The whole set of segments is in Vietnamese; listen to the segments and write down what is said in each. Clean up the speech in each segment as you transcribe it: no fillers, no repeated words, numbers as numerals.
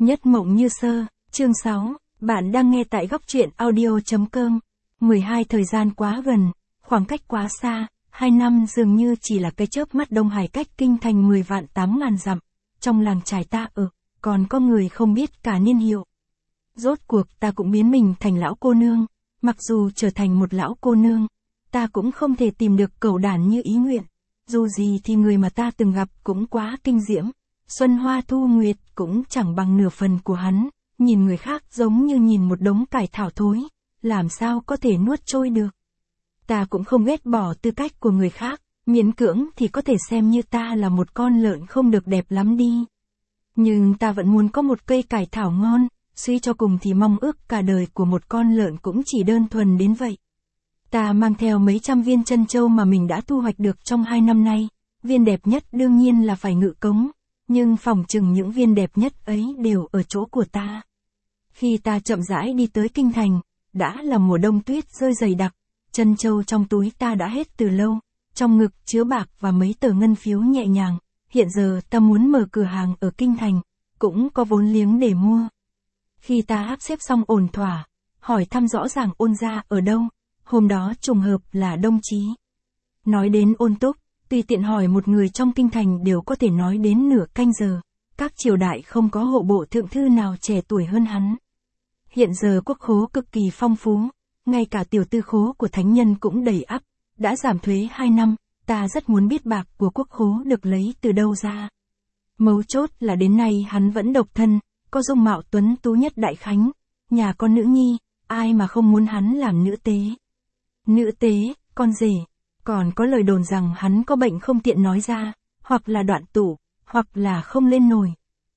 Nhất mộng như sơ, chương 6, bạn đang nghe tại góc truyện audio.com. 12 thời gian quá gần, khoảng cách quá xa, 2 năm dường như chỉ là cái chớp mắt. Đông Hải cách kinh thành 10 vạn 8 ngàn dặm, trong làng trài ta ở, còn có người không biết cả niên hiệu. Rốt cuộc ta cũng biến mình thành lão cô nương, mặc dù trở thành một lão cô nương, ta cũng không thể tìm được cẩu đản như ý nguyện. Dù gì thì người mà ta từng gặp cũng quá kinh diễm. Xuân Hoa Thu Nguyệt cũng chẳng bằng nửa phần của hắn, nhìn người khác giống như nhìn một đống cải thảo thối, làm sao có thể nuốt trôi được. Ta cũng không ghét bỏ tư cách của người khác, miễn cưỡng thì có thể xem như ta là một con lợn không được đẹp lắm đi. Nhưng ta vẫn muốn có một cây cải thảo ngon, suy cho cùng thì mong ước cả đời của một con lợn cũng chỉ đơn thuần đến vậy. Ta mang theo mấy trăm viên trân châu mà mình đã thu hoạch được trong 2 năm nay, viên đẹp nhất đương nhiên là phải Ngự Cống. Nhưng phỏng chừng những viên đẹp nhất ấy đều ở chỗ của ta. Khi ta chậm rãi đi tới kinh thành, đã là mùa đông tuyết rơi dày đặc, trân châu trong túi ta đã hết từ lâu, trong ngực chứa bạc và mấy tờ ngân phiếu nhẹ nhàng. Hiện giờ ta muốn mở cửa hàng ở kinh thành, cũng có vốn liếng để mua. Khi ta áp xếp xong ổn thỏa, hỏi thăm rõ ràng Ôn gia ở đâu, hôm đó trùng hợp là Đông Chí. Nói đến Ôn Túc, tùy tiện hỏi một người trong kinh thành đều có thể nói đến nửa canh giờ, các triều đại không có hộ bộ thượng thư nào trẻ tuổi hơn hắn. Hiện giờ quốc khố cực kỳ phong phú, ngay cả tiểu tư khố của thánh nhân cũng đầy ắp, đã giảm thuế 2 năm, ta rất muốn biết bạc của quốc khố được lấy từ đâu ra. Mấu chốt là đến nay hắn vẫn độc thân, có dung mạo tuấn tú nhất Đại Khánh, nhà con nữ nhi, ai mà không muốn hắn làm nữ tế. Nữ tế, con rể. Còn có lời đồn rằng hắn có bệnh không tiện nói ra, hoặc là đoạn tụ, hoặc là không lên nổi.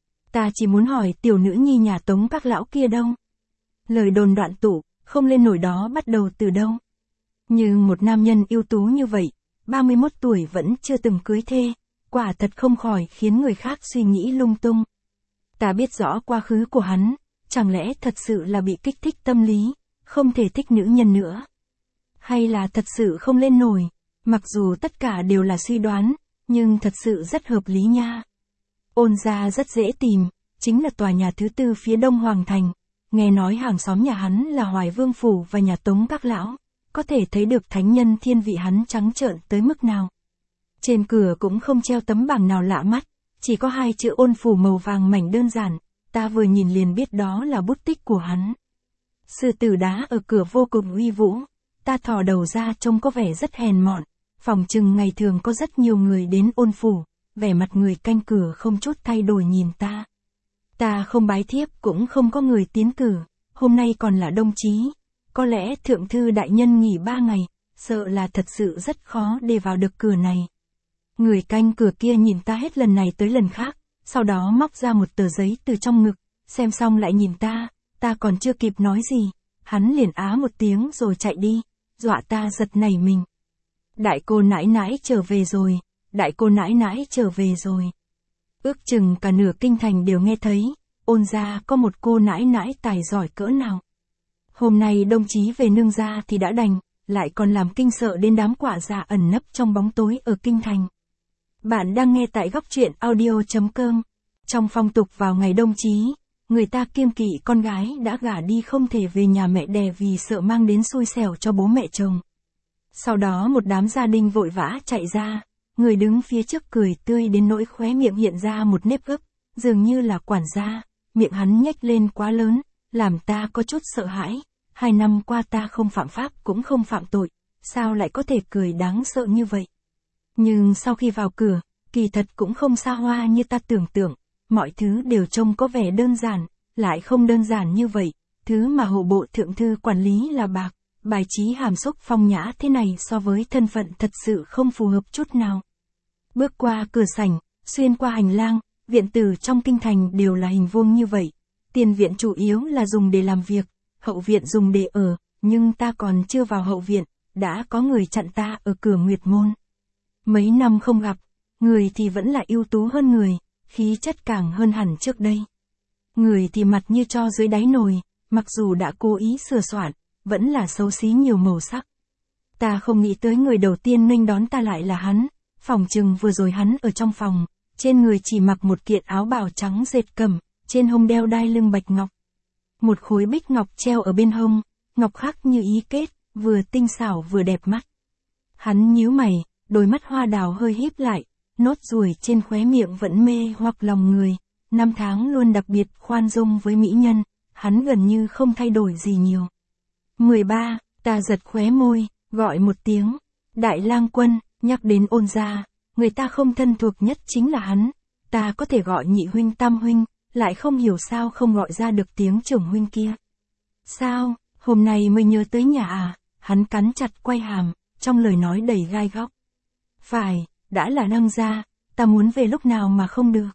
Ta chỉ muốn hỏi tiểu nữ nhi nhà Tống các lão kia đâu? Lời đồn đoạn tụ, không lên nổi đó bắt đầu từ đâu? Nhưng một nam nhân ưu tú như vậy, 31 tuổi vẫn chưa từng cưới thê, quả thật không khỏi khiến người khác suy nghĩ lung tung. Ta biết rõ quá khứ của hắn, chẳng lẽ thật sự là bị kích thích tâm lý, không thể thích nữ nhân nữa? Hay là thật sự không lên nổi? Mặc dù tất cả đều là suy đoán, nhưng thật sự rất hợp lý nha. Ôn gia rất dễ tìm, chính là tòa nhà thứ 4 phía đông Hoàng Thành. Nghe nói hàng xóm nhà hắn là Hoài Vương Phủ và nhà Tống các lão, có thể thấy được thánh nhân thiên vị hắn trắng trợn tới mức nào. Trên cửa cũng không treo tấm bảng nào lạ mắt, chỉ có 2 chữ Ôn Phủ màu vàng mảnh đơn giản, ta vừa nhìn liền biết đó là bút tích của hắn. Sư tử đá ở cửa vô cùng uy vũ, ta thò đầu ra trông có vẻ rất hèn mọn. Phòng chừng ngày thường có rất nhiều người đến Ôn Phủ, vẻ mặt người canh cửa không chút thay đổi nhìn ta. Ta không bái thiếp cũng không có người tiến cử, hôm nay còn là Đông Chí. Có lẽ thượng thư đại nhân nghỉ 3 ngày, sợ là thật sự rất khó để vào được cửa này. Người canh cửa kia nhìn ta hết lần này tới lần khác, sau đó móc ra một tờ giấy từ trong ngực, xem xong lại nhìn ta còn chưa kịp nói gì, hắn liền á một tiếng rồi chạy đi, dọa ta giật nảy mình. Đại cô nãi nãi trở về rồi, đại cô nãi nãi trở về rồi. Ước chừng cả nửa kinh thành đều nghe thấy, Ôn gia có một cô nãi nãi tài giỏi cỡ nào. Hôm nay Đông Chí về nương gia thì đã đành, lại còn làm kinh sợ đến đám quả già ẩn nấp trong bóng tối ở kinh thành. Bạn đang nghe tại góc truyện audio.com. Trong phong tục vào ngày Đông Chí, người ta kiêng kỵ con gái đã gả đi không thể về nhà mẹ đẻ vì sợ mang đến xui xẻo cho bố mẹ chồng. Sau đó một đám gia đình vội vã chạy ra, người đứng phía trước cười tươi đến nỗi khóe miệng hiện ra một nếp gấp, dường như là quản gia, miệng hắn nhếch lên quá lớn, làm ta có chút sợ hãi. 2 năm qua ta không phạm pháp cũng không phạm tội, sao lại có thể cười đáng sợ như vậy? Nhưng sau khi vào cửa, kỳ thật cũng không xa hoa như ta tưởng tượng, mọi thứ đều trông có vẻ đơn giản, lại không đơn giản như vậy, thứ mà hộ bộ thượng thư quản lý là bạc. Bài trí hàm xúc phong nhã thế này so với thân phận thật sự không phù hợp chút nào. Bước qua cửa sảnh, xuyên qua hành lang, viện tử trong kinh thành đều là hình vuông như vậy. Tiền viện chủ yếu là dùng để làm việc, hậu viện dùng để ở, nhưng ta còn chưa vào hậu viện, đã có người chặn ta ở cửa Nguyệt Môn. Mấy năm không gặp, người thì vẫn là ưu tú hơn người, khí chất càng hơn hẳn trước đây. Người thì mặt như tro dưới đáy nồi, mặc dù đã cố ý sửa soạn, vẫn là xấu xí nhiều màu sắc. Ta không nghĩ tới người đầu tiên nghênh đón ta lại là hắn, phỏng chừng vừa rồi hắn ở trong phòng, trên người chỉ mặc một kiện áo bào trắng dệt cẩm, trên hông đeo đai lưng bạch ngọc. Một khối bích ngọc treo ở bên hông, ngọc khắc như ý kết, vừa tinh xảo vừa đẹp mắt. Hắn nhíu mày, đôi mắt hoa đào hơi híp lại, nốt ruồi trên khóe miệng vẫn mê hoặc lòng người. Năm tháng luôn đặc biệt khoan dung với mỹ nhân, hắn gần như không thay đổi gì nhiều. 13, ta giật khóe môi, gọi một tiếng. Đại lang quân, nhắc đến Ôn gia, người ta không thân thuộc nhất chính là hắn. Ta có thể gọi nhị huynh tam huynh, lại không hiểu sao không gọi ra được tiếng trưởng huynh kia. Sao, hôm nay mới nhớ tới nhà à? Hắn cắn chặt quai hàm, trong lời nói đầy gai góc. Phải, đã là nâng gia, ta muốn về lúc nào mà không được.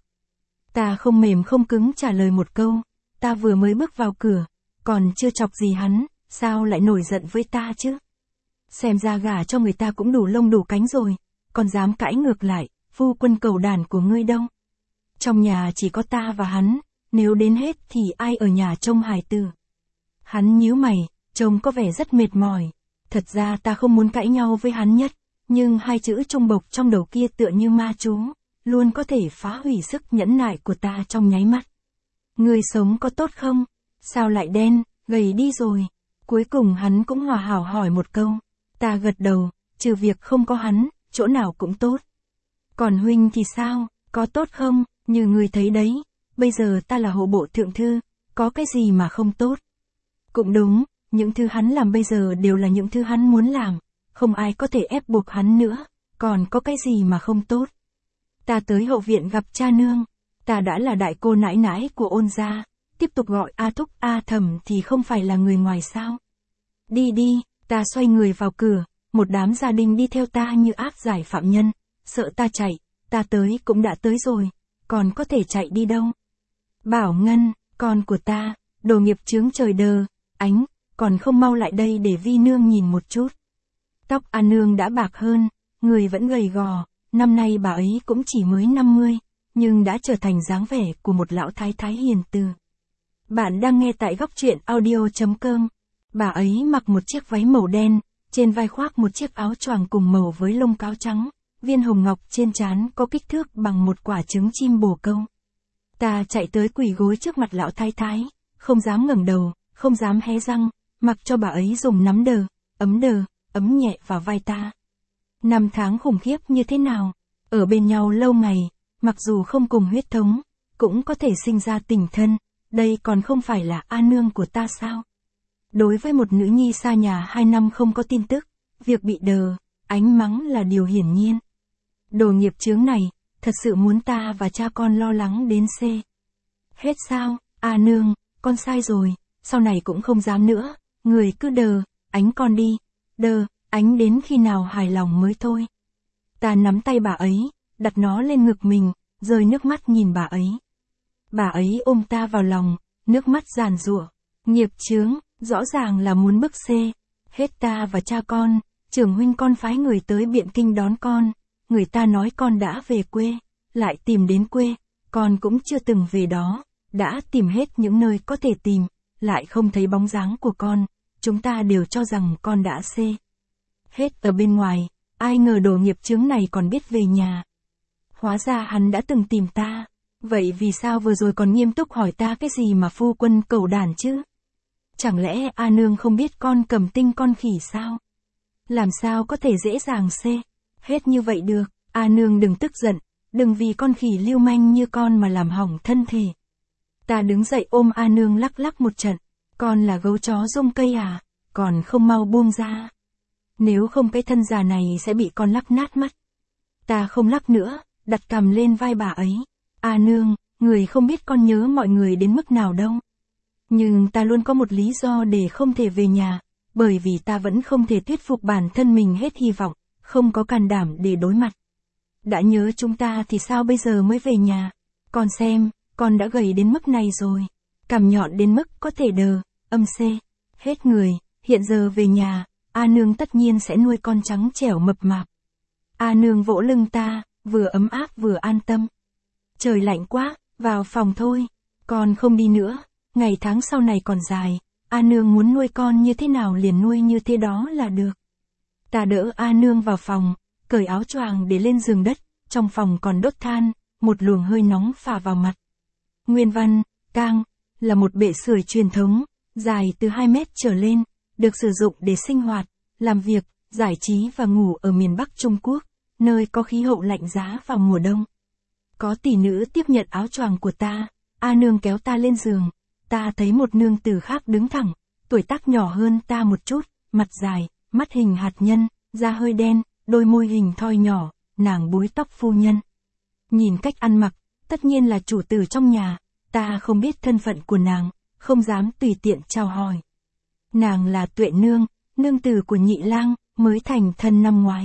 Ta không mềm không cứng trả lời một câu, ta vừa mới bước vào cửa, còn chưa chọc gì hắn, sao lại nổi giận với ta chứ? Xem ra gả cho người ta cũng đủ lông đủ cánh rồi, còn dám cãi ngược lại, phu quân cầu đàn của ngươi đâu? Trong nhà chỉ có ta và hắn, nếu đến hết thì ai ở nhà trông hài tử? Hắn nhíu mày, trông có vẻ rất mệt mỏi. Thật ra ta không muốn cãi nhau với hắn nhất, nhưng hai chữ trung bộc trong đầu kia tựa như ma chú, luôn có thể phá hủy sức nhẫn nại của ta trong nháy mắt. Người sống có tốt không? Sao lại đen, gầy đi rồi? Cuối cùng hắn cũng hòa hảo hỏi một câu. Ta gật đầu, trừ việc không có hắn, chỗ nào cũng tốt. Còn huynh thì sao, có tốt không? Như người thấy đấy, bây giờ ta là hộ bộ thượng thư, có cái gì mà không tốt? Cũng đúng, những thứ hắn làm bây giờ đều là những thứ hắn muốn làm, không ai có thể ép buộc hắn nữa, còn có cái gì mà không tốt? Ta tới hậu viện gặp cha nương, ta đã là đại cô nãi nãi của Ôn gia, tiếp tục gọi A Thúc A Thẩm thì không phải là người ngoài sao? Đi đi, ta xoay người vào cửa, một đám gia đình đi theo ta như áp giải phạm nhân, sợ ta chạy, ta tới cũng đã tới rồi, còn có thể chạy đi đâu? Bảo Ngân, con của ta, đồ nghiệp chướng trời đờ, ánh, còn không mau lại đây để vi nương nhìn một chút. Tóc A nương đã bạc hơn, người vẫn gầy gò, năm nay bà ấy cũng chỉ mới 50, nhưng đã trở thành dáng vẻ của một lão thái thái hiền từ. Bạn đang nghe tại góc truyện audio.com. Bà ấy mặc một chiếc váy màu đen, trên vai khoác một chiếc áo choàng cùng màu với lông cáo trắng, viên hồng ngọc trên trán có kích thước bằng một quả trứng chim bồ câu. Ta chạy tới quỳ gối trước mặt lão thái thái, không dám ngẩng đầu, không dám hé răng, mặc cho bà ấy dùng nắm đờ, ấm nhẹ vào vai ta. Năm tháng khủng khiếp như thế nào, ở bên nhau lâu ngày, mặc dù không cùng huyết thống, cũng có thể sinh ra tình thân, đây còn không phải là A nương của ta sao? Đối với một nữ nhi xa nhà 2 năm không có tin tức, việc bị đờ, ánh mắng là điều hiển nhiên. Đồ nghiệp chướng này, thật sự muốn ta và cha con lo lắng đến C. Hết sao, A nương, con sai rồi, sau này cũng không dám nữa, người cứ đờ, ánh con đi, đờ, ánh đến khi nào hài lòng mới thôi. Ta nắm tay bà ấy, đặt nó lên ngực mình, rơi nước mắt nhìn bà ấy. Bà ấy ôm ta vào lòng, nước mắt giàn giụa, nghiệp chướng, rõ ràng là muốn bức C. Hết ta và cha con, trưởng huynh con phái người tới Biện Kinh đón con, người ta nói con đã về quê, lại tìm đến quê, con cũng chưa từng về đó, đã tìm hết những nơi có thể tìm, lại không thấy bóng dáng của con, chúng ta đều cho rằng con đã C. Hết ở bên ngoài, ai ngờ đồ nghiệp chướng này còn biết về nhà. Hóa ra hắn đã từng tìm ta, vậy vì sao vừa rồi còn nghiêm túc hỏi ta cái gì mà phu quân cầu đàn chứ? Chẳng lẽ A nương không biết con cầm tinh con khỉ sao? Làm sao có thể dễ dàng C. Hết như vậy được, A nương đừng tức giận, đừng vì con khỉ lưu manh như con mà làm hỏng thân thể. Ta đứng dậy ôm A nương lắc lắc một trận, con là gấu chó rung cây à, còn không mau buông ra. Nếu không cái thân già này sẽ bị con lắc nát mắt. Ta không lắc nữa, đặt cằm lên vai bà ấy. A nương, người không biết con nhớ mọi người đến mức nào đâu. Nhưng ta luôn có một lý do để không thể về nhà, bởi vì ta vẫn không thể thuyết phục bản thân mình hết hy vọng, không có can đảm để đối mặt. Đã nhớ chúng ta thì sao bây giờ mới về nhà? Con xem, con đã gầy đến mức này rồi, cằm nhọn đến mức có thể đờ, âm C. Hết người, hiện giờ về nhà, A nương tất nhiên sẽ nuôi con trắng trẻo mập mạp. A nương vỗ lưng ta, vừa ấm áp vừa an tâm. Trời lạnh quá, vào phòng thôi, con không đi nữa, ngày tháng sau này còn dài, A nương muốn nuôi con như thế nào liền nuôi như thế đó là được. Ta đỡ A nương vào phòng, cởi áo choàng để lên giường đất, trong phòng còn đốt than, một luồng hơi nóng phả vào mặt. Nguyên văn, Cang, là một bệ sưởi truyền thống, dài từ 2 mét trở lên, được sử dụng để sinh hoạt, làm việc, giải trí và ngủ ở miền Bắc Trung Quốc, nơi có khí hậu lạnh giá vào mùa đông. Có tỷ nữ tiếp nhận áo choàng của ta, A Nương kéo ta lên giường, ta thấy một nương tử khác đứng thẳng, tuổi tác nhỏ hơn ta một chút, mặt dài, mắt hình hạt nhân, da hơi đen, đôi môi hình thoi nhỏ, nàng búi tóc phu nhân. Nhìn cách ăn mặc, tất nhiên là chủ tử trong nhà, ta không biết thân phận của nàng, không dám tùy tiện chào hỏi. Nàng là Tuệ Nương, nương tử của Nhị Lang, mới thành thân năm ngoái.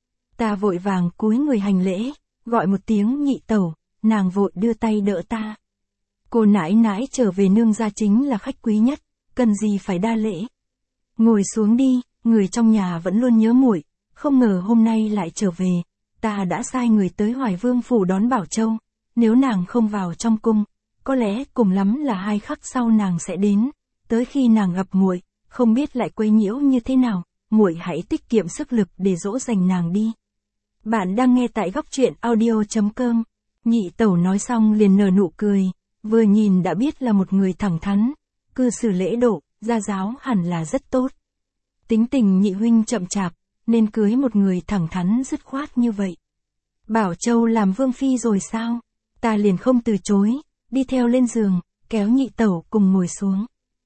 Ta vội vàng cúi người hành lễ, gọi một tiếng nhị tẩu, nàng vội đưa tay đỡ ta. Cô nãi nãi trở về nương gia chính là khách quý nhất, cần gì phải đa lễ. Ngồi xuống đi, người trong nhà vẫn luôn nhớ muội, không ngờ hôm nay lại trở về, ta đã sai người tới Hoài Vương phủ đón Bảo Châu, nếu nàng không vào trong cung, có lẽ cùng lắm là 2 khắc sau nàng sẽ đến, tới khi nàng gặp muội, không biết lại quấy nhiễu như thế nào, muội hãy tiết kiệm sức lực để dỗ dành nàng đi. Bạn đang nghe tại góc truyện audio.com. Nhị tẩu nói xong liền nở nụ cười, vừa nhìn đã biết là một người thẳng thắn, cư xử lễ độ, gia giáo hẳn là rất tốt. Tính tình nhị huynh chậm chạp, nên cưới một người thẳng thắn dứt khoát như vậy. Bảo Châu làm vương phi rồi sao? Ta liền không từ chối, đi theo lên giường, kéo nhị tẩu cùng ngồi xuống.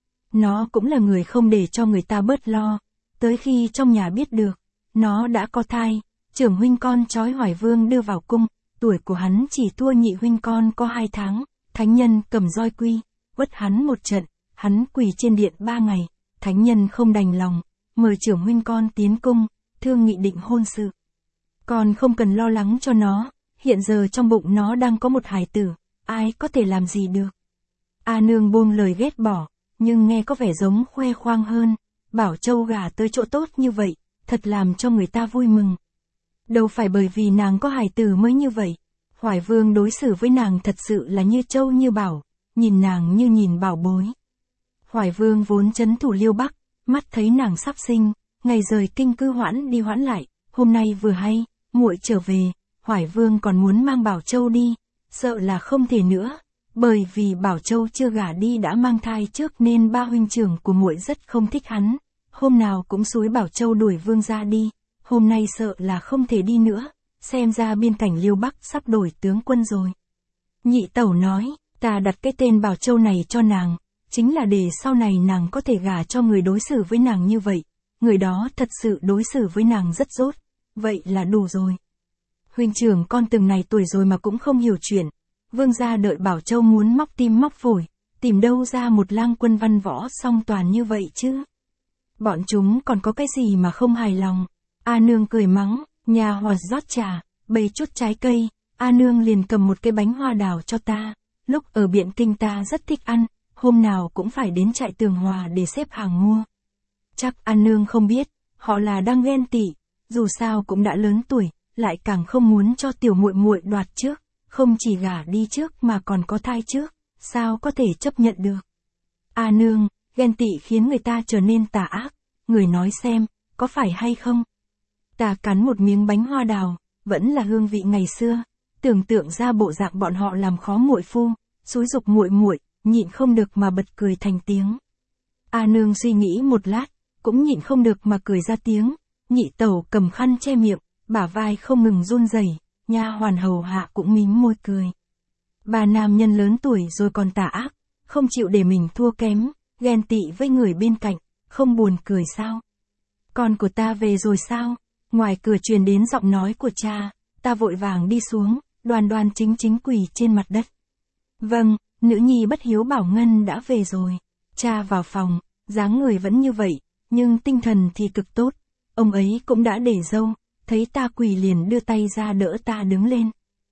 Nó cũng là người không để cho người ta bớt lo, tới khi trong nhà biết được, nó đã có thai, trưởng huynh con trói Hoài Vương đưa vào cung, tuổi của hắn chỉ thua nhị huynh con có 2 tháng, thánh nhân cầm roi quy, quất hắn một trận, hắn quỳ trên điện 3 ngày, thánh nhân không đành lòng, mời trưởng huynh con tiến cung, thương nghị định hôn sự. Con không cần lo lắng cho nó, hiện giờ trong bụng nó đang có một hài tử, ai có thể làm gì được. A Nương buông lời ghét bỏ, nhưng nghe có vẻ giống khoe khoang hơn, Bảo Châu gả tới chỗ tốt như vậy, thật làm cho người ta vui mừng. Đâu phải bởi vì nàng có hài tử mới như vậy, Hoài Vương đối xử với nàng thật sự là như châu như bảo, nhìn nàng như nhìn bảo bối. Hoài Vương vốn trấn thủ Liêu Bắc, mắt thấy nàng sắp sinh, ngày rời kinh cứ hoãn đi hoãn lại, hôm nay vừa hay, muội trở về, Hoài Vương còn muốn mang Bảo Châu đi, sợ là không thể nữa, bởi vì Bảo Châu chưa gả đi đã mang thai trước nên ba huynh trưởng của muội rất không thích hắn, hôm nào cũng xúi Bảo Châu đuổi Vương ra đi, hôm nay sợ là không thể đi nữa, xem ra biên cảnh Liêu Bắc sắp đổi tướng quân rồi. Nhị tẩu nói, ta đặt cái tên Bảo Châu này cho nàng, chính là để sau này nàng có thể gả cho người đối xử với nàng như vậy, người đó thật sự đối xử với nàng rất tốt, vậy là đủ rồi. Huynh trưởng con từng này tuổi rồi mà cũng không hiểu chuyện, Vương gia đợi Bảo Châu muốn móc tim móc phổi, tìm đâu ra một lang quân văn võ song toàn như vậy chứ. Bọn chúng còn có cái gì mà không hài lòng. A Nương cười mắng, nhà hòa rót trà, bày chút trái cây, A Nương liền cầm một cái bánh hoa đào cho ta, lúc ở Biện Kinh ta rất thích ăn, hôm nào cũng phải đến trại Tường Hòa để xếp hàng mua. Chắc A Nương không biết, họ là đang ghen tị, dù sao cũng đã lớn tuổi, lại càng không muốn cho tiểu muội muội đoạt trước, không chỉ gả đi trước mà còn có thai trước, sao có thể chấp nhận được. A Nương, ghen tị khiến người ta trở nên tà ác, người nói xem, có phải hay không? Ta cắn một miếng bánh hoa đào, vẫn là hương vị ngày xưa, tưởng tượng ra bộ dạng bọn họ làm khó muội phu, xúi giục muội muội, nhịn không được mà bật cười thành tiếng. A Nương suy nghĩ một lát, cũng nhịn không được mà cười ra tiếng, nhị tẩu cầm khăn che miệng, bả vai không ngừng run rẩy, nha hoàn hầu hạ cũng mím môi cười. Bà nam nhân lớn tuổi rồi còn tà ác, không chịu để mình thua kém, ghen tị với người bên cạnh, không buồn cười sao? Con của ta về rồi sao? Ngoài cửa truyền đến giọng nói của cha, ta vội vàng đi xuống, đoan đoan chính chính quỳ trên mặt đất. Vâng, nữ nhi bất hiếu bảo Ngân đã về rồi. Cha vào phòng, dáng người vẫn như vậy, nhưng tinh thần thì cực tốt. Ông ấy cũng đã để râu, thấy ta quỳ liền đưa tay ra đỡ ta đứng lên.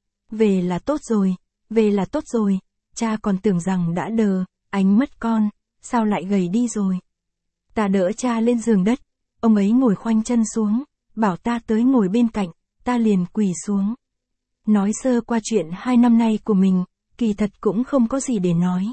Về là tốt rồi, về là tốt rồi, cha còn tưởng rằng đã đờ, ánh mất con, sao lại gầy đi rồi. Ta đỡ cha lên giường đất, ông ấy ngồi khoanh chân xuống, bảo ta tới ngồi bên cạnh, ta liền quỳ xuống. Nói sơ qua chuyện 2 năm nay của mình, kỳ thật cũng không có gì để nói.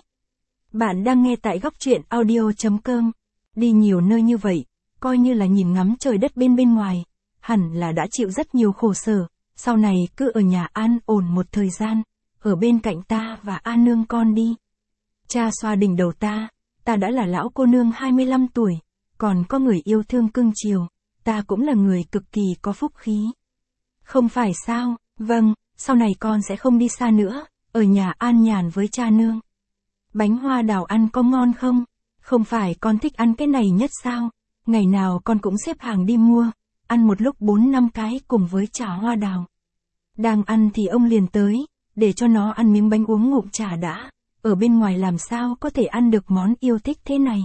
Bạn đang nghe tại góc truyện audio.com, đi nhiều nơi như vậy, coi như là nhìn ngắm trời đất bên ngoài, hẳn là đã chịu rất nhiều khổ sở, sau này cứ ở nhà an ổn một thời gian, ở bên cạnh ta và A Nương con đi. Cha xoa đỉnh đầu ta đã là lão cô nương 25 tuổi, còn có người yêu thương cưng chiều, ta cũng là người cực kỳ có phúc khí. Không phải sao, vâng, sau này con sẽ không đi xa nữa, ở nhà an nhàn với cha nương. Bánh hoa đào ăn có ngon không? Không phải con thích ăn cái này nhất sao? Ngày nào con cũng xếp hàng đi mua, ăn một lúc 4-5 cái cùng với trà hoa đào. Đang ăn thì ông liền tới, để cho nó ăn miếng bánh uống ngụm trà đã, ở bên ngoài làm sao có thể ăn được món yêu thích thế này.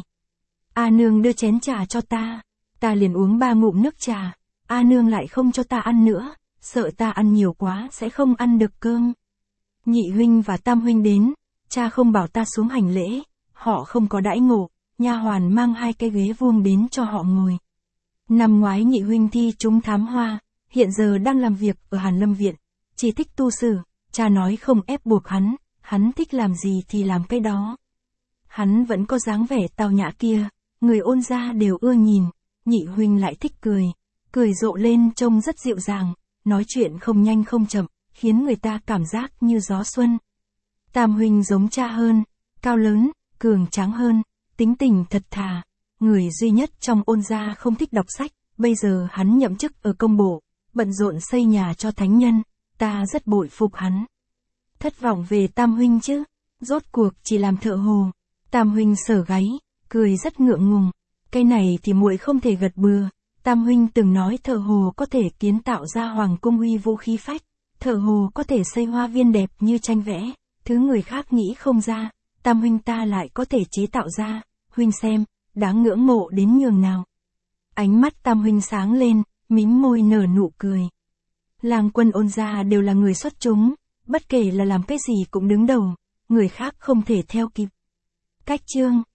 A nương đưa chén trà cho ta liền uống 3 ngụm nước trà, A nương lại không cho ta ăn nữa, sợ ta ăn nhiều quá sẽ không ăn được cơm. Nhị huynh và tam huynh đến, cha không bảo ta xuống hành lễ, họ không có đãi ngộ, nha hoàn mang 2 cái ghế vuông đến cho họ ngồi. Năm ngoái nhị huynh thi trúng thám hoa, hiện giờ đang làm việc ở Hàn Lâm Viện, chỉ thích tu sử, cha nói không ép buộc hắn thích làm gì thì làm cái đó. Hắn vẫn có dáng vẻ tao nhã kia, người Ôn gia đều ưa nhìn, nhị huynh lại thích cười rộ lên trông rất dịu dàng, nói chuyện không nhanh không chậm, khiến người ta cảm giác như gió xuân. Tam huynh giống cha hơn, cao lớn, cường tráng hơn, tính tình thật thà, người duy nhất trong Ôn gia không thích đọc sách, bây giờ hắn nhậm chức ở công bộ, bận rộn xây nhà cho thánh nhân, ta rất bội phục hắn. Thất vọng về tam huynh chứ, rốt cuộc chỉ làm thợ hồ. Tam huynh sờ gáy, cười rất ngượng ngùng, cái này thì muội không thể gật bừa. Tam huynh từng nói thợ hồ có thể kiến tạo ra hoàng cung uy vũ khí phách, thợ hồ có thể xây hoa viên đẹp như tranh vẽ, thứ người khác nghĩ không ra, tam huynh ta lại có thể chế tạo ra, huynh xem, đáng ngưỡng mộ đến nhường nào. Ánh mắt tam huynh sáng lên, mím môi nở nụ cười. Lang quân Ôn gia đều là người xuất chúng, bất kể là làm cái gì cũng đứng đầu, người khác không thể theo kịp. Cách chương